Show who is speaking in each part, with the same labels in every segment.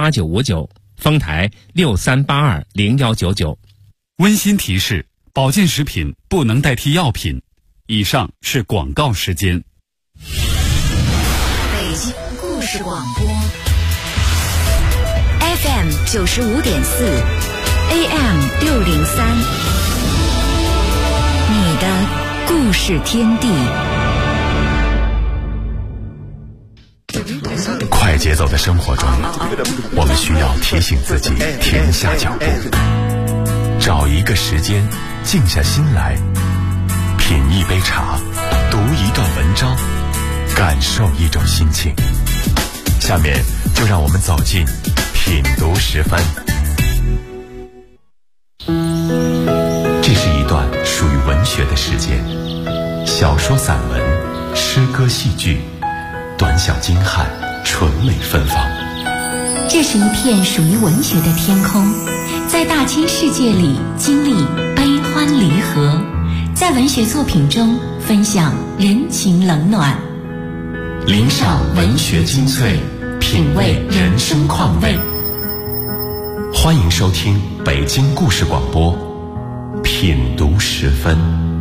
Speaker 1: 8959，丰台63820199。
Speaker 2: 温馨提示：保健食品不能代替药品。以上是广告时间。
Speaker 3: 北京故事广播 FM 95.4 AM 603，你的故事天地。
Speaker 4: 快节奏的生活中，我们需要提醒自己停下脚步，找一个时间静下心来，品一杯茶，读一段文章，感受一种心情。下面就让我们走进品读10分。这是一段属于文学的时间，小说、散文、诗歌、戏剧，短小精悍，纯美芬芳。
Speaker 5: 这是一片属于文学的天空，在大千世界里经历悲欢离合，在文学作品中分享人情冷暖，
Speaker 4: 聆赏文学精粹，品味人生况味。欢迎收听北京故事广播品读10分。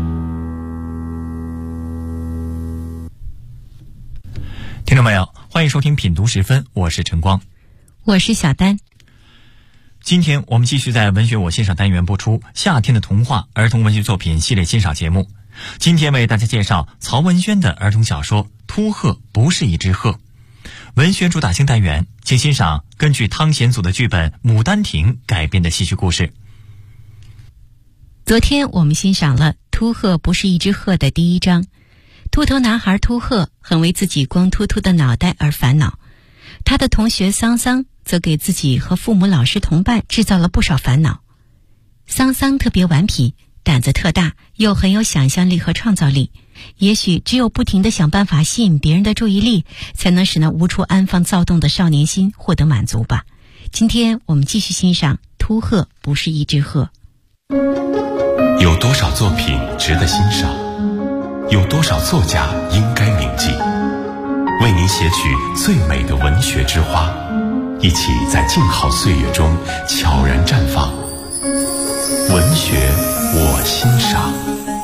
Speaker 6: 听众朋友，欢迎收听品读10分，我是陈光，
Speaker 5: 我是小丹。
Speaker 6: 今天我们继续在文学我欣赏单元播出夏天的童话儿童文学作品系列欣赏节目。今天为大家介绍曹文轩的儿童小说《秃鹤不是一只鹤》。文学主打星单元，请欣赏根据汤显祖的剧本《牡丹亭》改编的戏剧故事。
Speaker 5: 昨天我们欣赏了《秃鹤不是一只鹤》的第1章。秃头男孩秃鹤很为自己光秃秃的脑袋而烦恼，他的同学桑桑则给自己和父母、老师、同伴制造了不少烦恼。桑桑特别顽皮，胆子特大，又很有想象力和创造力。也许只有不停地想办法吸引别人的注意力，才能使那无处安放躁动的少年心获得满足吧。今天我们继续欣赏《秃鹤不是一只鹤》。
Speaker 4: 有多少作品值得欣赏？有多少作家应该铭记？为您写取最美的文学之花，一起在静好岁月中悄然绽放。文学我欣赏。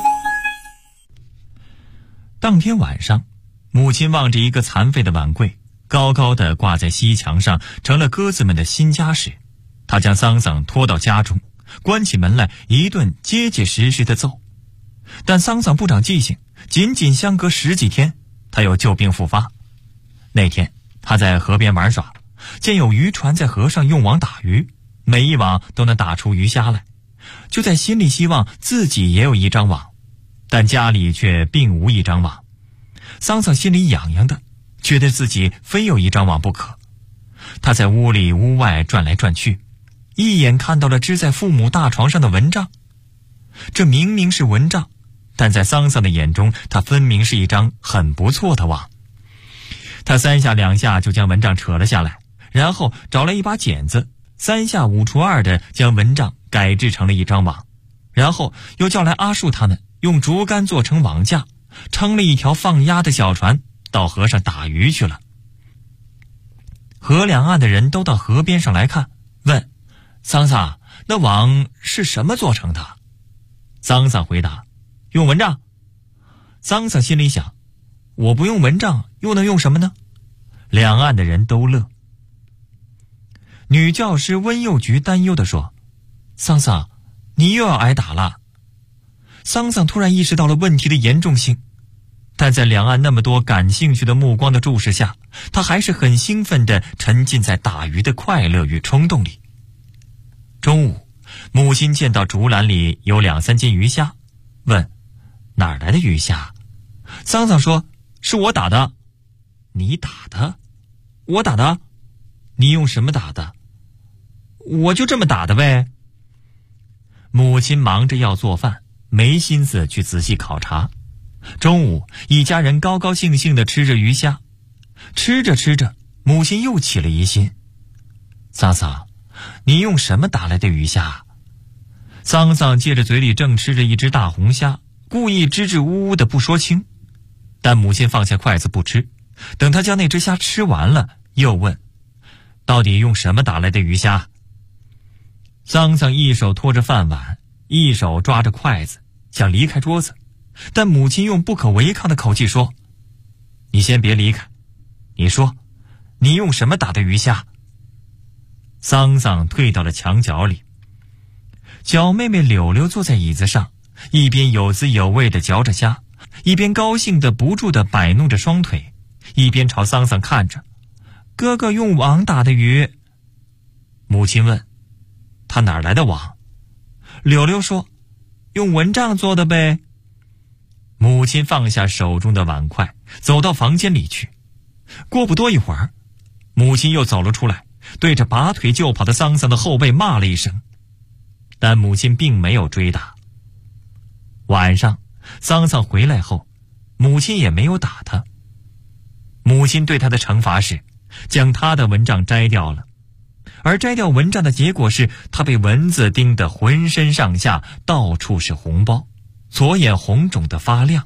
Speaker 6: 当天晚上，母亲望着一个残废的碗柜，高高地挂在西墙上，成了鸽子们的新家时，她将桑桑拖到家中，关起门来一顿结结实实的揍。但桑桑不长记性，仅仅相隔10几天，他又旧病复发。那天他在河边玩耍，见有渔船在河上用网打鱼，每一网都能打出鱼虾来，就在心里希望自己也有一张网，但家里却并无一张网。桑桑心里痒痒的，觉得自己非有一张网不可。他在屋里屋外转来转去，一眼看到了支在父母大床上的蚊帐。这明明是蚊帐，但在桑桑的眼中，它分明是一张很不错的网。他3下2下就将蚊帐扯了下来，然后找来一把剪子，3下5除2的将蚊帐改制成了一张网，然后又叫来阿树他们用竹竿做成网架，撑了一条放鸭的小船，到河上打鱼去了。河两岸的人都到河边上来看，问桑桑，那网是什么做成的？桑桑回答，用蚊帐。桑桑心里想，我不用蚊帐又能用什么呢？两岸的人都乐。女教师温幼菊担忧地说，桑桑，你又要挨打了。桑桑突然意识到了问题的严重性，但在两岸那么多感兴趣的目光的注视下，他还是很兴奋地沉浸在打鱼的快乐与冲动里。中午，母亲见到竹篮里有2、3斤鱼虾，问哪儿来的鱼虾？桑桑说，是我打的。你打的？我打的？你用什么打的？我就这么打的呗。母亲忙着要做饭，没心思去仔细考察。中午，一家人高高兴兴地吃着鱼虾。吃着吃着，母亲又起了疑心，桑桑，你用什么打来的鱼虾？桑桑借着嘴里正吃着一只大红虾，故意支支吾吾的不说清。但母亲放下筷子不吃，等他将那只虾吃完了，又问， 到底用什么打来的鱼虾？桑桑一手托着饭碗，一手抓着筷子，想离开桌子，但母亲用不可违抗的口气说：“你先别离开，你说，你用什么打的鱼虾？”桑桑退到了墙角里。小妹妹柳柳坐在椅子上，一边有滋有味地嚼着虾，一边高兴地不住地摆弄着双腿，一边朝桑桑看着。哥哥用网打的鱼。母亲问：“他哪来的网？”柳柳说：“用蚊帐做的呗。”母亲放下手中的碗筷，走到房间里去。过不多一会儿，母亲又走了出来，对着拔腿就跑的桑桑的后背骂了一声，但母亲并没有追打。晚上，桑桑回来后，母亲也没有打他。母亲对他的惩罚是将他的蚊帐摘掉了，而摘掉蚊帐的结果是他被蚊子叮得浑身上下到处是红包，左眼红肿得发亮。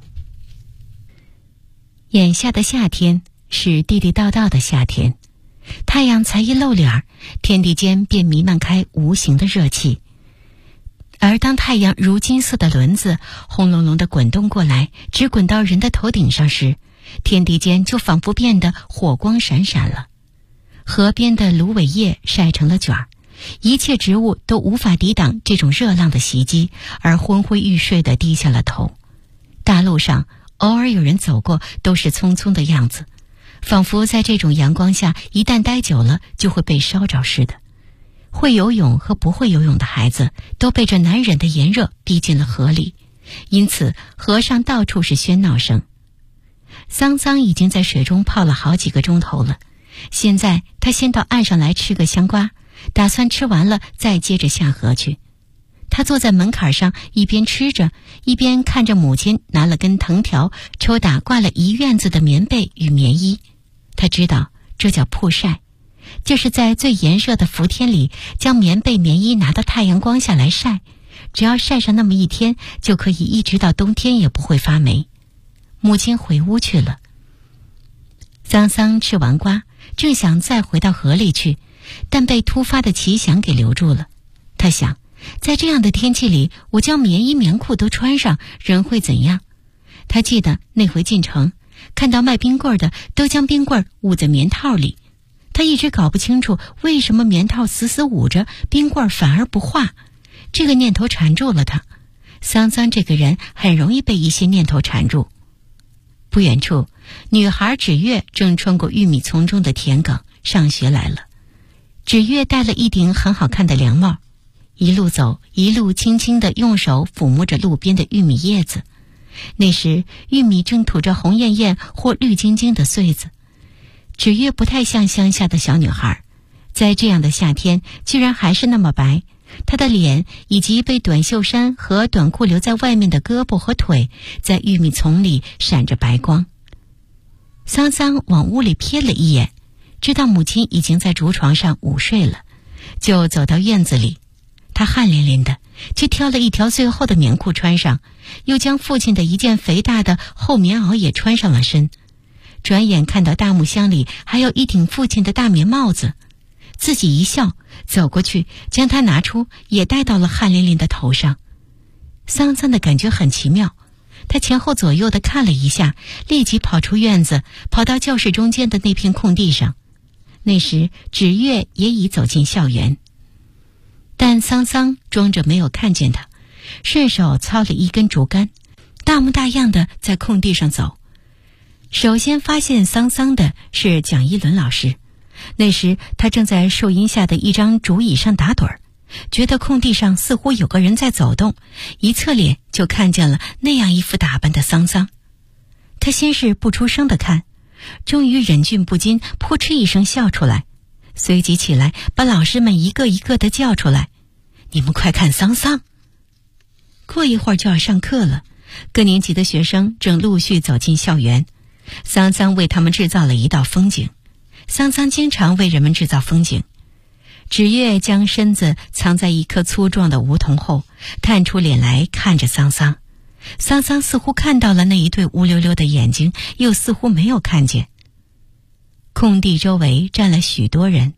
Speaker 5: 眼下的夏天是地地道道的夏天，太阳才一露脸，天地间便弥漫开无形的热气。而当太阳如金色的轮子轰隆隆地滚动过来，直滚到人的头顶上时，天地间就仿佛变得火光闪闪了。河边的芦苇叶晒成了卷儿，一切植物都无法抵挡这种热浪的袭击，而昏昏欲睡地低下了头。大路上偶尔有人走过，都是匆匆的样子，仿佛在这种阳光下一旦待久了就会被烧着似的。会游泳和不会游泳的孩子都被这难忍的炎热逼进了河里，因此河上到处是喧闹声。桑桑已经在水中泡了好几个钟头了，现在他先到岸上来吃个香瓜，打算吃完了再接着下河去。他坐在门槛上，一边吃着，一边看着母亲拿了根藤条抽打挂了一院子的棉被与棉衣。他知道这叫曝晒，就是在最炎热的伏天里将棉被棉衣拿到太阳光下来晒，只要晒上那么一天，就可以一直到冬天也不会发霉。母亲回屋去了。桑桑吃完瓜，正想再回到河里去，但被突发的奇想给留住了。他想，在这样的天气里，我将棉衣棉裤都穿上，人会怎样？他记得那回进城，看到卖冰棍的都将冰棍捂在棉套里，他一直搞不清楚为什么棉套死死捂着，冰棍反而不化。这个念头缠住了他。桑桑这个人很容易被一些念头缠住。不远处，女孩芷月正穿过玉米丛中的田埂上学来了。芷月戴了一顶很好看的凉帽，一路走一路轻轻地用手抚摸着路边的玉米叶子。那时玉米正吐着红艳艳或绿晶晶的穗子。芷月不太像乡下的小女孩，在这样的夏天居然还是那么白。她的脸以及被短袖衫和短裤留在外面的胳膊和腿，在玉米丛里闪着白光。桑桑往屋里瞥了一眼，知道母亲已经在竹床上午睡了，就走到院子里。他汗淋淋的，去挑了一条最厚的棉裤穿上，又将父亲的一件肥大的厚棉袄也穿上了身。转眼看到大木箱里还有一顶父亲的大棉帽子，自己一笑，走过去将它拿出，也戴到了汗淋淋的头上。桑桑的感觉很奇妙，他前后左右的看了一下，立即跑出院子，跑到教室中间的那片空地上。那时芷月也已走进校园，但桑桑装着没有看见他，顺手操了一根竹竿，大模大样的在空地上走。首先发现桑桑的是蒋一伦老师，那时他正在树荫下的一张竹椅上打盹儿，觉得空地上似乎有个人在走动，一侧脸就看见了那样一副打扮的桑桑。他先是不出声的看，终于忍俊不禁，扑哧一声笑出来，随即起来把老师们一个一个的叫出来：“你们快看桑桑！”过一会儿就要上课了，各年级的学生正陆续走进校园。桑桑为他们制造了一道风景。桑桑经常为人们制造风景。芷月将身子藏在一棵粗壮的梧桐后，探出脸来看着桑桑。桑桑似乎看到了那一对乌溜溜的眼睛，又似乎没有看见。空地周围站了许多人，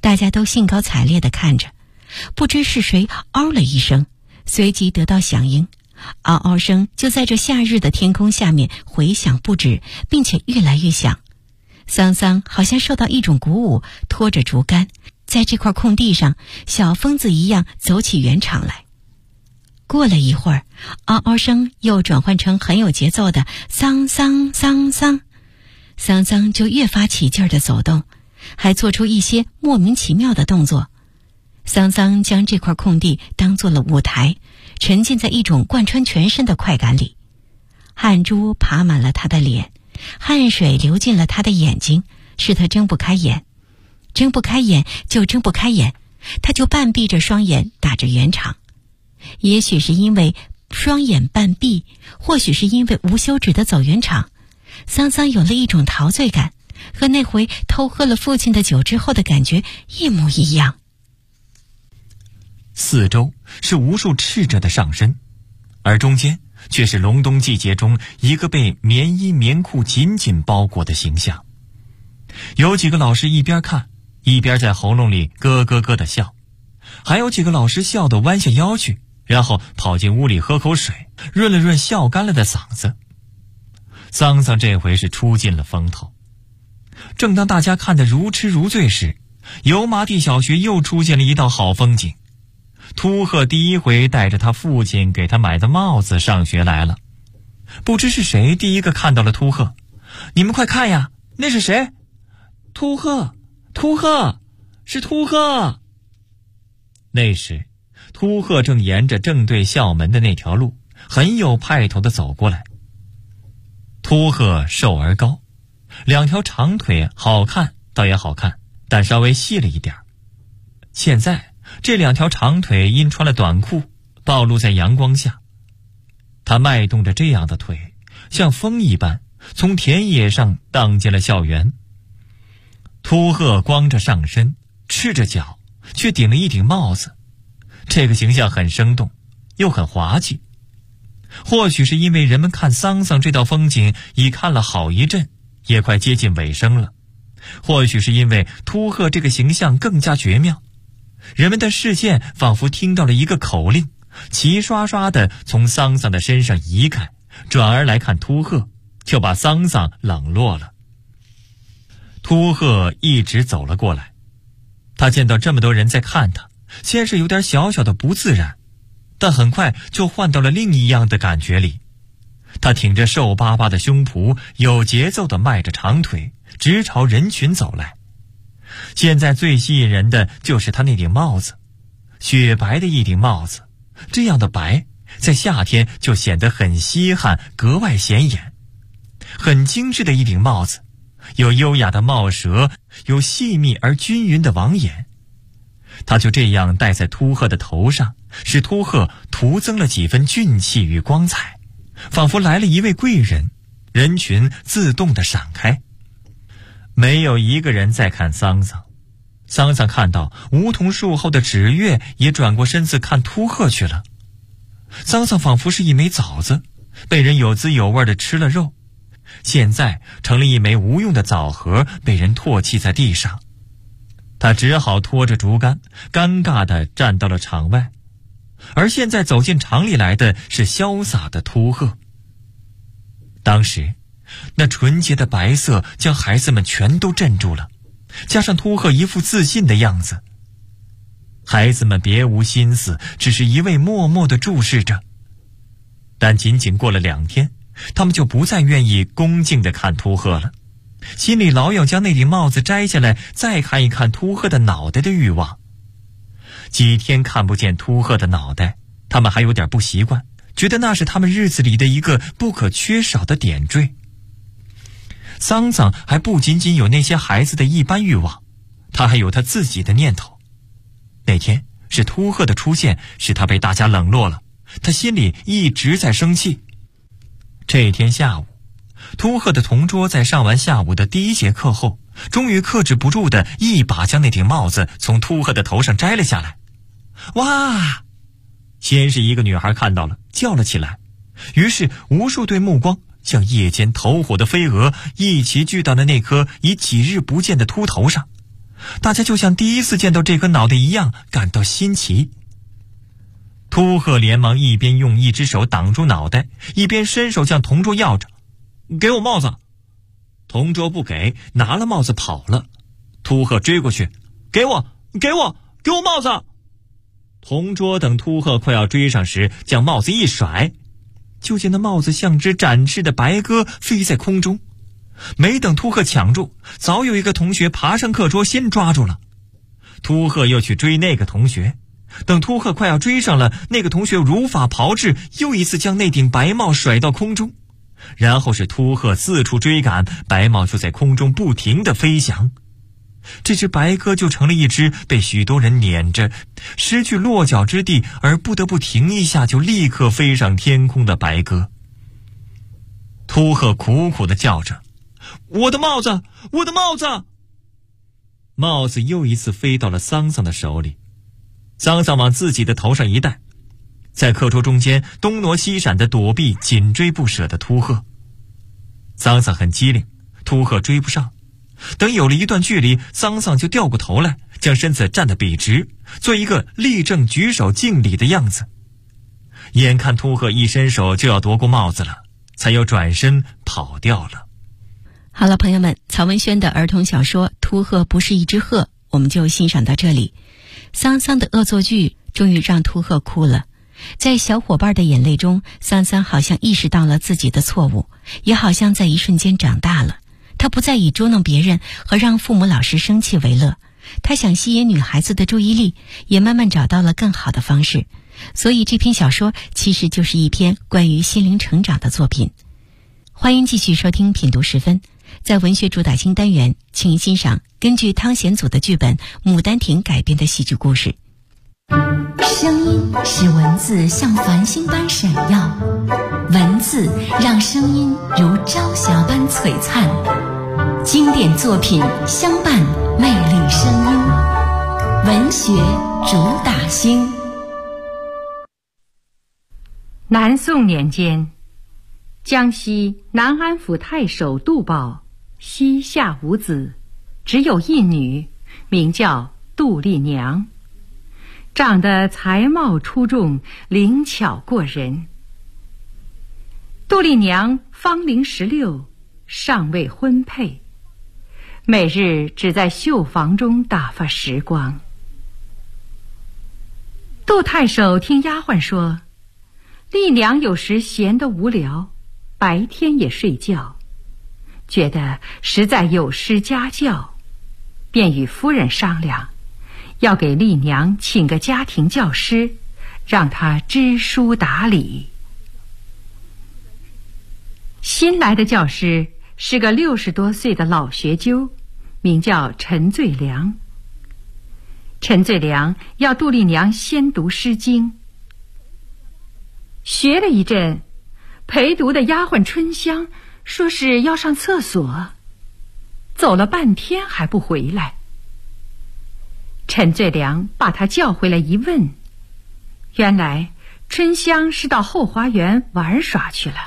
Speaker 5: 大家都兴高采烈地看着，不知是谁嗷了一声，随即得到响应，嗷嗷声就在这夏日的天空下面回响不止，并且越来越响。桑桑好像受到一种鼓舞，拖着竹竿，在这块空地上小疯子一样走起圆场来。过了一会儿，嗷嗷声又转换成很有节奏的桑桑桑桑，桑桑就越发起劲儿地走动，还做出一些莫名其妙的动作。桑桑将这块空地当作了舞台，沉浸在一种贯穿全身的快感里。汗珠爬满了他的脸，汗水流进了他的眼睛，使他睁不开眼。睁不开眼就睁不开眼，他就半闭着双眼打着圆场。也许是因为双眼半闭，或许是因为无休止的走圆场，桑桑有了一种陶醉感，和那回偷喝了父亲的酒之后的感觉一模一样。
Speaker 6: 四周是无数赤着的上身，而中间却是隆冬季节中一个被棉衣棉裤紧紧包裹的形象。有几个老师一边看一边在喉咙里咯咯咯地笑，还有几个老师笑得弯下腰去，然后跑进屋里喝口水，润了润笑干了的嗓子。桑桑这回是出尽了风头。正当大家看得如痴如醉时，油麻地小学又出现了一道好风景。秃鹤第一回带着他父亲给他买的帽子上学来了。不知是谁第一个看到了秃鹤，你们快看呀，那是谁？秃鹤，秃鹤，是秃鹤。那时秃鹤正沿着正对校门的那条路很有派头地走过来。秃鹤瘦而高，两条长腿好看倒也好看，但稍微细了一点。现在这两条长腿因穿了短裤暴露在阳光下，他迈动着这样的腿，像风一般从田野上荡进了校园。秃鹤光着上身，赤着脚，却顶了一顶帽子，这个形象很生动，又很滑稽。或许是因为人们看桑桑这道风景已看了好一阵，也快接近尾声了；或许是因为秃鹤这个形象更加绝妙，人们的视线仿佛听到了一个口令，齐刷刷地从桑桑的身上移开，转而来看秃鹤，就把桑桑冷落了。秃鹤一直走了过来，他见到这么多人在看他，先是有点小小的不自然，但很快就换到了另一样的感觉里。他挺着瘦巴巴的胸脯，有节奏地迈着长腿，直朝人群走来。现在最吸引人的就是他那顶帽子，雪白的一顶帽子，这样的白在夏天就显得很稀罕，格外显眼。很精致的一顶帽子，有优雅的帽舌，有细密而均匀的网眼。他就这样戴在秃鹤的头上，使秃鹤徒增了几分俊气与光彩，仿佛来了一位贵人，人群自动地闪开。没有一个人在看桑桑。桑桑看到梧桐树后的纸月也转过身子看秃鹤去了。桑桑仿佛是一枚枣子，被人有滋有味地吃了肉，现在成了一枚无用的枣核，被人唾弃在地上。他只好拖着竹竿，尴尬地站到了场外。而现在走进场里来的是潇洒的秃鹤。当时那纯洁的白色将孩子们全都镇住了，加上秃鹤一副自信的样子，孩子们别无心思，只是一味默默地注视着。但仅仅过了2天，他们就不再愿意恭敬地看秃鹤了，心里老有将那顶帽子摘下来再看一看秃鹤的脑袋的欲望。几天看不见秃鹤的脑袋，他们还有点不习惯，觉得那是他们日子里的一个不可缺少的点缀。桑桑还不仅仅有那些孩子的一般欲望，他还有他自己的念头。那天是秃鹤的出现使他被大家冷落了，他心里一直在生气。这天下午，秃鹤的同桌在上完下午的第1节课后，终于克制不住的一把将那顶帽子从秃鹤的头上摘了下来。哇！先是一个女孩看到了，叫了起来，于是无数对目光像夜间投火的飞蛾一齐聚到了那颗已几日不见的秃头上。 大家就像第一次见到这颗脑袋一样感到新奇。秃鹤连忙一边用一只手挡住脑袋，一边伸手向同桌要着：“给我帽子！”同桌不给，拿了帽子跑了。秃鹤追过去：“给我帽子！”同桌等秃鹤快要追上时，将帽子一甩，就见那帽子像只展翅的白鸽飞在空中。没等秃鹤抢住，早有一个同学爬上课桌先抓住了。秃鹤又去追那个同学，等秃鹤快要追上了，那个同学如法炮制，又一次将那顶白帽甩到空中。然后是秃鹤四处追赶，白帽就在空中不停地飞翔。这只白鸽就成了一只被许多人撵着，失去落脚之地而不得不停一下就立刻飞上天空的白鸽。秃鹤苦苦地叫着：“我的帽子，我的帽子！”帽子又一次飞到了桑桑的手里，桑桑往自己的头上一戴，在课桌中间东挪西闪地躲避紧追不舍的秃鹤。桑桑很机灵，秃鹤追不上。等有了一段距离，桑桑就掉过头来，将身子站得笔直，做一个立正举手敬礼的样子。眼看秃鹤一伸手就要夺过帽子了，才又转身跑掉了。
Speaker 5: 好了，朋友们，曹文轩的儿童小说《秃鹤不是一只鹤》我们就欣赏到这里。桑桑的恶作剧终于让秃鹤哭了，在小伙伴的眼泪中，桑桑好像意识到了自己的错误，也好像在一瞬间长大了。他不再以捉弄别人和让父母老师生气为乐，他想吸引女孩子的注意力，也慢慢找到了更好的方式。所以这篇小说其实就是一篇关于心灵成长的作品。欢迎继续收听品读时分，在文学主打新单元，请欣赏根据汤显祖的剧本《牡丹亭》改编的戏剧故事。
Speaker 3: 声音使文字像繁星般闪耀，文字让声音如朝霞般璀璨。经典作品相伴，魅力声音，文学主打星。
Speaker 7: 南宋年间，江西南安府太守杜宝膝下无子，只有一女，名叫杜丽娘，长得才貌出众，灵巧过人。杜丽娘芳龄16，尚未婚配，每日只在绣房中打发时光。杜太守听丫鬟说，丽娘有时闲得无聊，白天也睡觉，觉得实在有失家教，便与夫人商量，要给丽娘请个家庭教师，让她知书达理。新来的教师是个60多岁的老学究，名叫陈最良。陈最良要杜丽娘先读《诗经》，学了一阵，陪读的丫鬟春香说是要上厕所，走了半天还不回来。陈最良把她叫回来一问，原来春香是到后花园玩耍去了。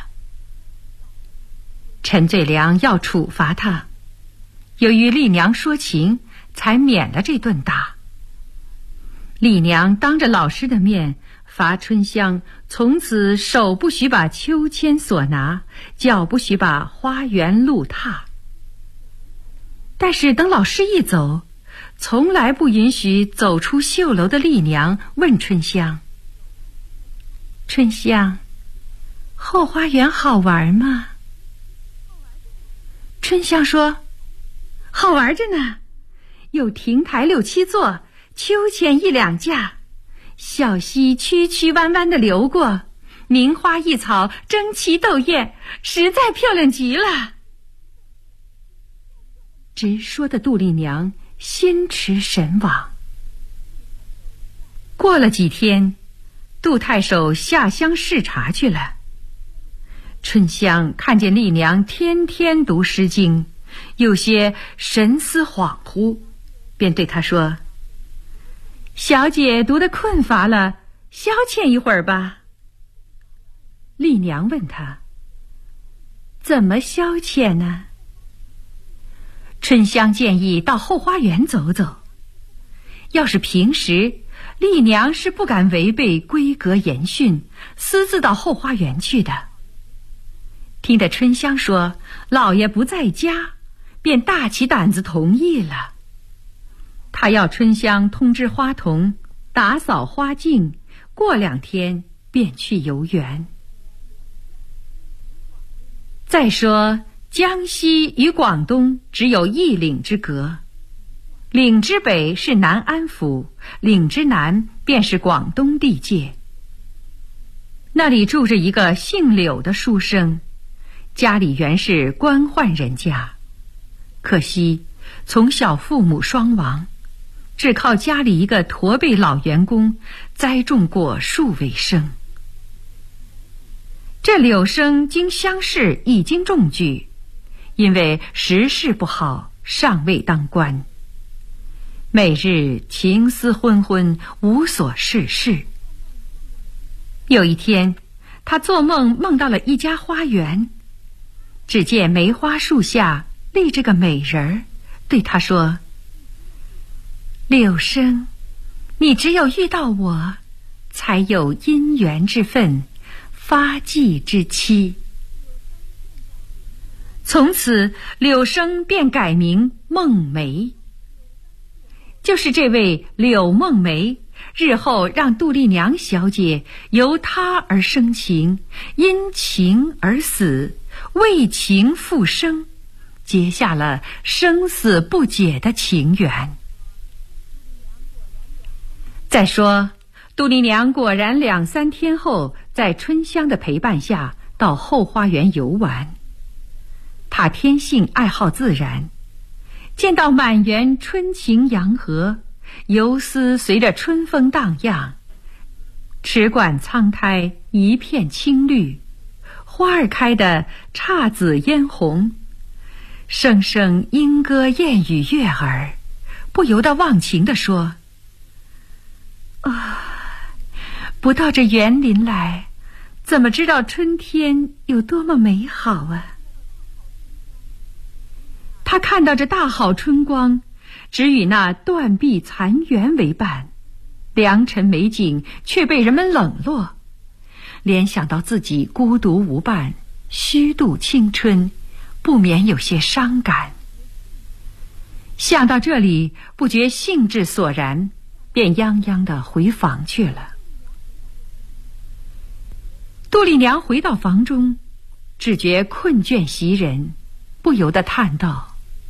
Speaker 7: 陈最良要处罚她，由于丽娘说情，才免了这顿打。丽娘当着老师的面罚春香从此手不许把秋千索拿，脚不许把花园路踏。但是等老师一走，从来不允许走出绣楼的丽娘问春香：“春香，后花园好玩吗？”春香说：“好玩着呢，有亭台6、7座，秋千1、2架，小溪曲曲弯弯地流过，名花异草争奇斗艳，实在漂亮极了。”直说的杜丽娘心驰神往。过了几天，杜太守下乡视察去了。春香看见丽娘天天读《诗经》，有些神思恍惚，便对她说：“小姐读得困乏了，消遣一会儿吧。”丽娘问她：“怎么消遣呢？” 春香建议到后花园走走。要是平时，丽娘是不敢违背规格严训，私自到后花园去的。听得春香说老爷不在家，便大起胆子同意了。他要春香通知花童打扫花径，过2天便去游园。再说江西与广东只有1岭之隔，岭之北是南安府，岭之南便是广东地界。那里住着一个姓柳的书生，家里原是官宦人家，可惜从小父母双亡，只靠家里一个驼背老员工栽种果树为生。这柳生经乡试已经中举，因为时事不好，尚未当官，每日情思昏昏，无所事事。有一天，他做梦梦到了一家花园，只见梅花树下立着个美人儿，对他说：柳生，你只有遇到我，才有姻缘之分，发迹之期。从此柳生便改名梦梅。就是这位柳梦梅，日后让杜丽娘小姐由他而生情，因情而死，为情复生，结下了生死不解的情缘。再说杜丽娘果然2、3天后，在春香的陪伴下到后花园游玩。她天性爱好自然，见到满园春情洋河，游丝随着春风荡漾，池馆苍苔一片青绿，花儿开得姹紫嫣红，声声莺歌燕语悦耳，不由得忘情地说：不到这园林来，怎么知道春天有多么美好啊？他看到这大好春光，只与那断壁残垣为伴，良辰美景却被人们冷落，联想到自己孤独无伴，虚度青春，不免有些伤感。想到这里，不觉兴致索然，便泱泱地回房去了。杜丽娘回到房中，只觉困倦袭人，不由得叹道：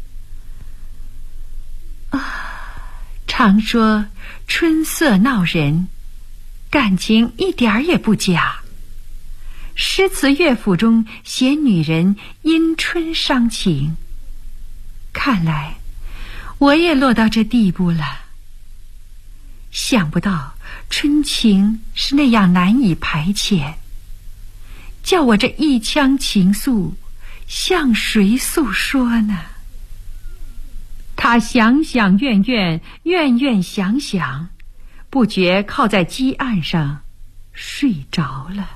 Speaker 7: 常说春色闹人，感情一点儿也不假。诗词乐府中写女人因春伤情，看来我也落到这地步了。想不到春情是那样难以排遣，叫我这一腔情愫向谁诉说呢？他想想怨怨，怨怨想想，不觉靠在鸡案上睡着了。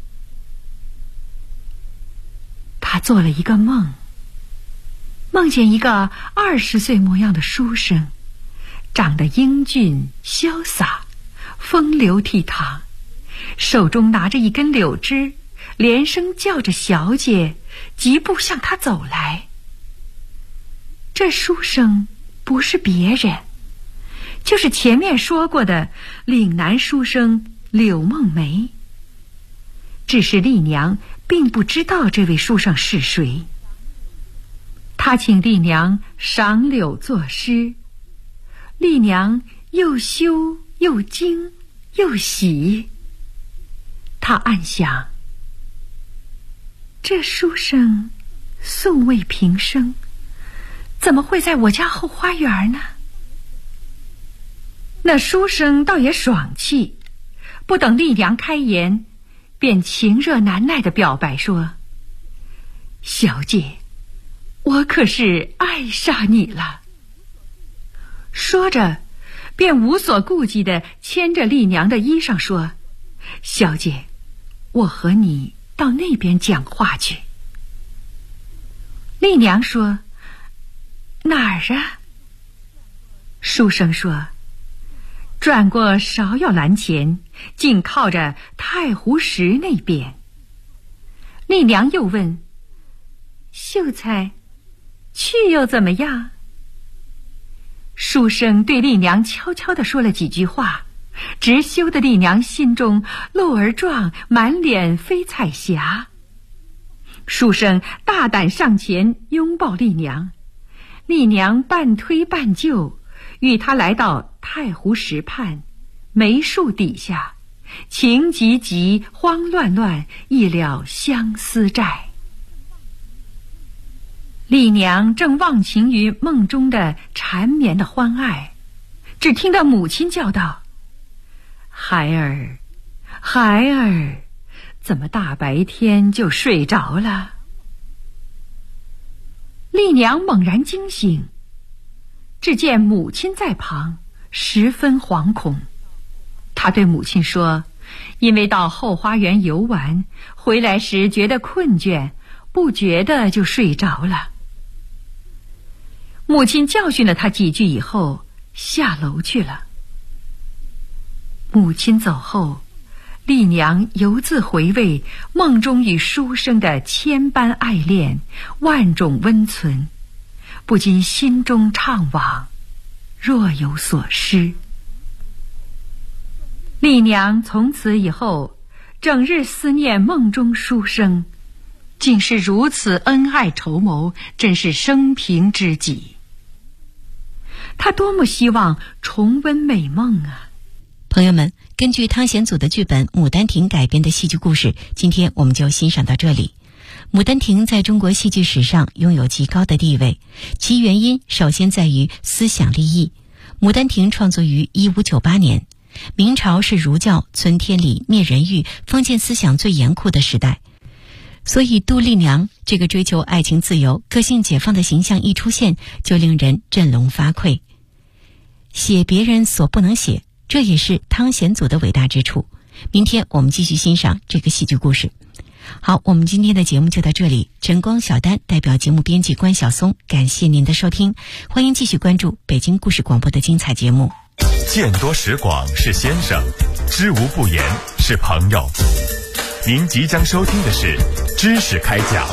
Speaker 7: 他做了一个梦，梦见一个20岁模样的书生，长得英俊潇洒，风流倜傥，手中拿着一根柳枝，连声叫着小姐，疾步向他走来。这书生不是别人，就是前面说过的岭南书生柳梦梅。只是丽娘并不知道这位书生是谁。他请丽娘赏柳作诗，丽娘又羞又惊又喜。她暗想，这书生素未平生，怎么会在我家后花园呢？那书生倒也爽气，不等丽娘开言，便情热难耐地表白说：小姐，我可是爱上你了。说着便无所顾忌地牵着丽娘的衣裳说：小姐，我和你到那边讲话去。丽娘说： 哪儿啊？书生说，转过芍药栏前，竟靠着太湖石那边。丽娘又问，秀才，去又怎么样？书生对丽娘悄悄地说了几句话，直羞得丽娘心中漏儿壮，满脸飞彩霞。书生大胆上前拥抱丽娘，丽娘半推半就，与他来到太湖石畔，梅树底下，情急急，慌乱乱，一了相思债。丽娘正忘情于梦中的缠绵的欢爱，只听到母亲叫道，孩儿，孩儿，怎么大白天就睡着了？丽娘猛然惊醒，只见母亲在旁，十分惶恐。她对母亲说，因为到后花园游玩，回来时觉得困倦，不觉得就睡着了。母亲教训了她几句以后，下楼去了。母亲走后，丽娘犹自回味梦中与书生的千般爱恋，万种温存，不禁心中怅惘，若有所失。丽娘从此以后整日思念梦中书生，竟是如此恩爱筹谋，真是生平知己。她多么希望重温美梦啊！
Speaker 5: 朋友们，根据汤显祖的剧本《牡丹亭》改编的戏剧故事，今天我们就欣赏到这里。《牡丹亭》在中国戏剧史上拥有极高的地位，其原因首先在于思想立意。《牡丹亭》创作于1598年，明朝是儒教存天理、灭人欲、封建思想最严酷的时代，所以杜丽娘这个追求爱情自由、个性解放的形象一出现，就令人振聋发聩。写别人所不能写，这也是汤显祖的伟大之处。明天我们继续欣赏这个戏剧故事。好，我们今天的节目就到这里。晨光小丹代表节目编辑关晓松，感谢您的收听，欢迎继续关注北京故事广播的精彩节目。
Speaker 4: 见多识广是先生，知无不言是朋友。您即将收听的是知识开讲。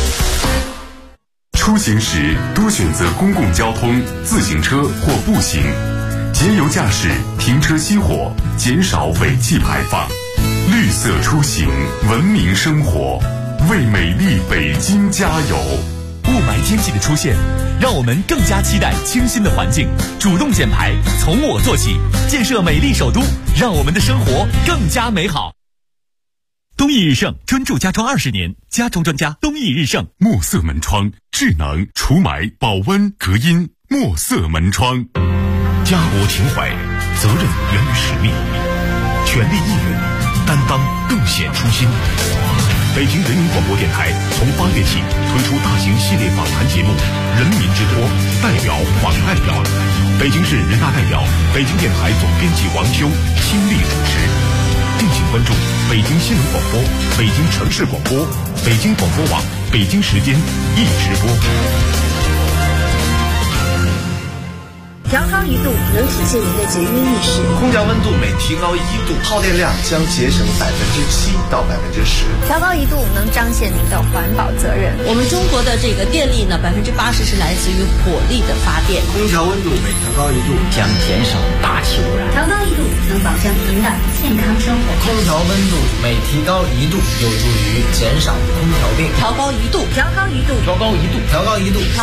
Speaker 4: 出行时多选择公共交通、自行车或步行，节油驾驶，停车熄火，减少尾气排放。绿色出行，文明生活，为美丽北京加油。
Speaker 8: 雾霾天气的出现，让我们更加期待清新的环境，主动减排，从我做起，建设美丽首都，让我们的生活更加美好。东义日盛专注家装20年，家装专家东义日盛。
Speaker 4: 墨色门窗，智能除霾、保温、隔音。墨色门窗，
Speaker 9: 家国情怀，责任源于使命，全力以赴，担当更显初心。北京人民广播电台从8月起推出大型系列访谈节目《人民之托》，代表访代表。北京市人大代表、北京电台总编辑王修亲力主持。敬请关注北京新闻广播、北京城市广播、北京广播网、北京时间一直播。
Speaker 10: 调高1度能体现您的节约意识。
Speaker 11: 空调温度每提高1度，耗电量将节省7%到10%。
Speaker 10: 调高1度能彰显您的环保责任。
Speaker 12: 我们中国的这个电力呢，80%是来自于火力的发电。
Speaker 11: 空调温度每调高1度将减少大气污染。
Speaker 10: 调高1度能保障您的健康生活。
Speaker 11: 空调温度每提高1度有助于减少空调病。
Speaker 12: 调高1度，调高1度，
Speaker 11: 调高1度，调高1度。